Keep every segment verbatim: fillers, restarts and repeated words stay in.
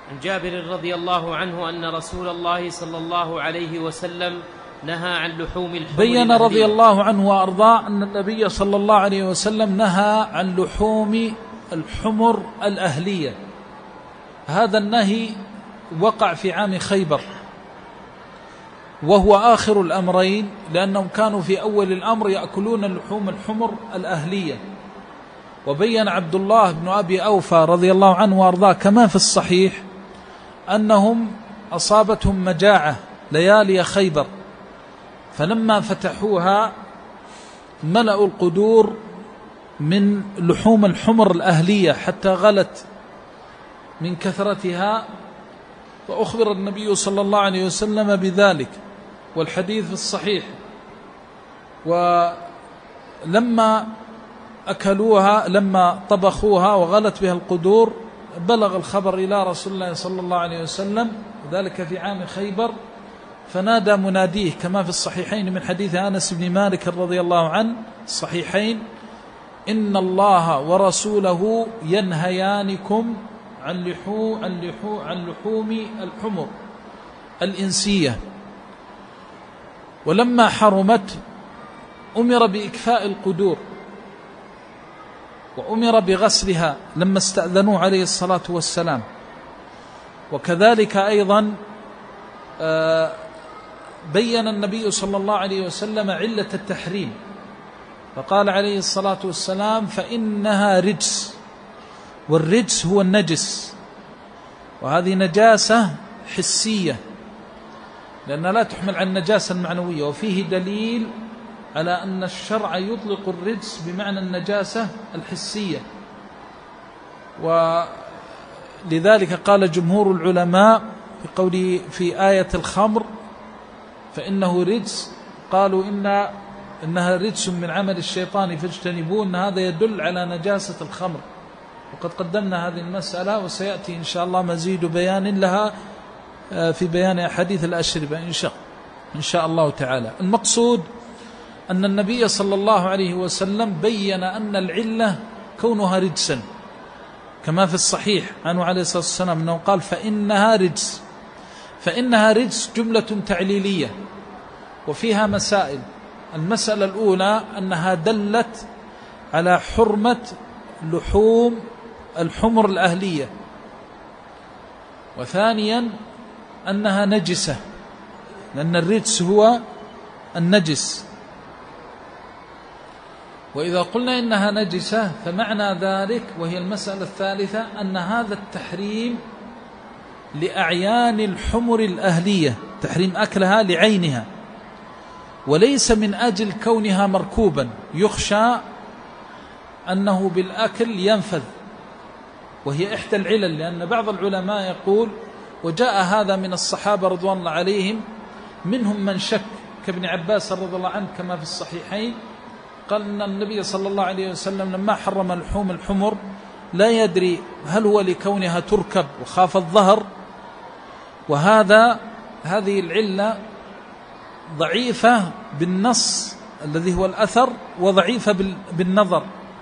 عن جابر رضي الله عنه أن رسول الله صلى الله عليه وسلم نهى عن لحوم الحمر بين رضي الله عنه وأرضاه أن النبي صلى الله عليه وسلم نهى عن لحوم الحمر الأهلية. هذا النهي وقع في عام خيبر، وهو آخر الأمرين، لأنهم كانوا في أول الأمر يأكلون اللحوم الحمر الأهلية. وبين عبد الله بن أبي أوفى رضي الله عنه وأرضاه كما في الصحيح أنهم أصابتهم مجاعة ليالي خيبر، فلما فتحوها ملأوا القدور من لحوم الحمر الأهلية حتى غلت من كثرتها، فأخبر النبي صلى الله عليه وسلم بذلك، والحديث في الصحيح. ولما أكلوها لما طبخوها وغلت بها القدور بلغ الخبر إلى رسول الله صلى الله عليه وسلم، وذلك في عام خيبر، فنادى مناديه كما في الصحيحين من حديث أنس بن مالك رضي الله عنه الصحيحين: إن الله ورسوله ينهيانكم عن لحوم عن لحوم عن لحوم الحمر الإنسية. ولما حرمت أمر بإكفاء القدور وأمر بغسلها لما استأذنوه عليه الصلاة والسلام. وكذلك أيضا بين النبي صلى الله عليه وسلم علة التحريم، فقال عليه الصلاة والسلام: فإنها رجس، والرجس هو النجس، وهذه نجاسة حسية لأنها لا تحمل عن النجاسة المعنوية. وفيه دليل على أن الشرع يطلق الرجس بمعنى النجاسة الحسية، ولذلك قال جمهور العلماء في قوله في آية الخمر فإنه رجس، قالوا إن إنها رجس من عمل الشيطان فاجتنبوه، أن هذا يدل على نجاسة الخمر. وقد قدمنا هذه المسألة وسيأتي إن شاء الله مزيد بيان لها في بيان أحاديث الأشربة إن شاء إن شاء الله تعالى. المقصود أن النبي صلى الله عليه وسلم بين أن العلة كونها رجسا، كما في الصحيح عنه عليه الصلاة والسلام أنه قال: فإنها رجس. فإنها رجس جملة تعليلية وفيها مسائل. المسألة الأولى أنها دلت على حرمة لحوم الحمر الأهلية، وثانيا أنها نجسة، لأن الرجس هو النجس. وإذا قلنا إنها نجسة فمعنى ذلك، وهي المسألة الثالثة، أن هذا التحريم لأعيان الحمر الأهلية، تحريم أكلها لعينها، وليس من أجل كونها مركوبا يخشى أنه بالأكل ينفذ، وهي إحدى العلل. لأن بعض العلماء يقول، وجاء هذا من الصحابة رضوان الله عليهم، منهم من شك كابن عباس رضي الله عنه كما في الصحيحين، قال أن النبي صلى الله عليه وسلم لما حرم لحوم الحمر لا يدري هل هو لكونها تركب وخاف الظهر، وهذا هذه العلة ضعيفة بالنص الذي هو الأثر، وضعيفة بالنظر.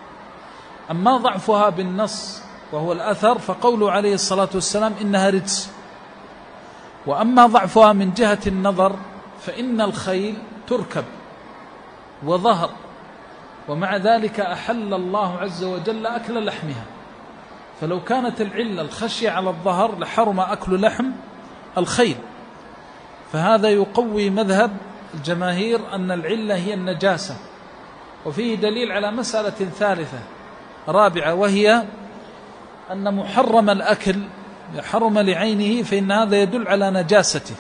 أما ضعفها بالنص وهو الأثر فقوله عليه الصلاة والسلام إنها رجس، وأما ضعفها من جهة النظر فإن الخيل تركب وظهر، ومع ذلك أحل الله عز وجل أكل لحمها. فلو كانت العلة الخشية على الظهر لحرم أكل لحم الخيل. فهذا يقوي مذهب الجماهير أن العلة هي النجاسة. وفيه دليل على مسألة ثالثة رابعة، وهي أن محرم الأكل يحرم لعينه، فإن هذا يدل على نجاسته،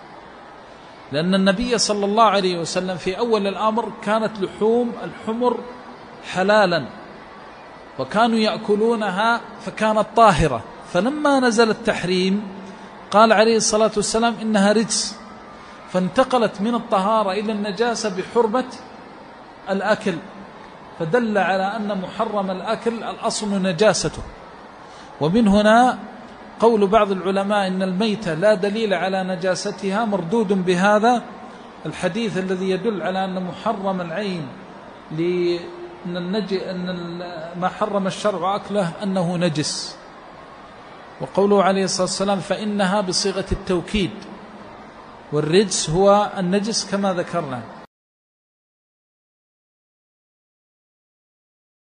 لأن النبي صلى الله عليه وسلم في أول الأمر كانت لحوم الحمر حلالا وكانوا يأكلونها فكانت طاهرة، فلما نزل التحريم قال عليه الصلاة والسلام إنها رجس، فانتقلت من الطهارة إلى النجاسة بحرمة الأكل، فدل على أن محرم الأكل الأصل نجاسته. ومن هنا قول بعض العلماء إن الميتة لا دليل على نجاستها مردود بهذا الحديث الذي يدل على أن محرم العين لأن النج... أن ما حرم الشرع أكله أنه نجس. وقوله عليه الصلاة والسلام فإنها بصيغة التوكيد، والرجس هو النجس كما ذكرنا.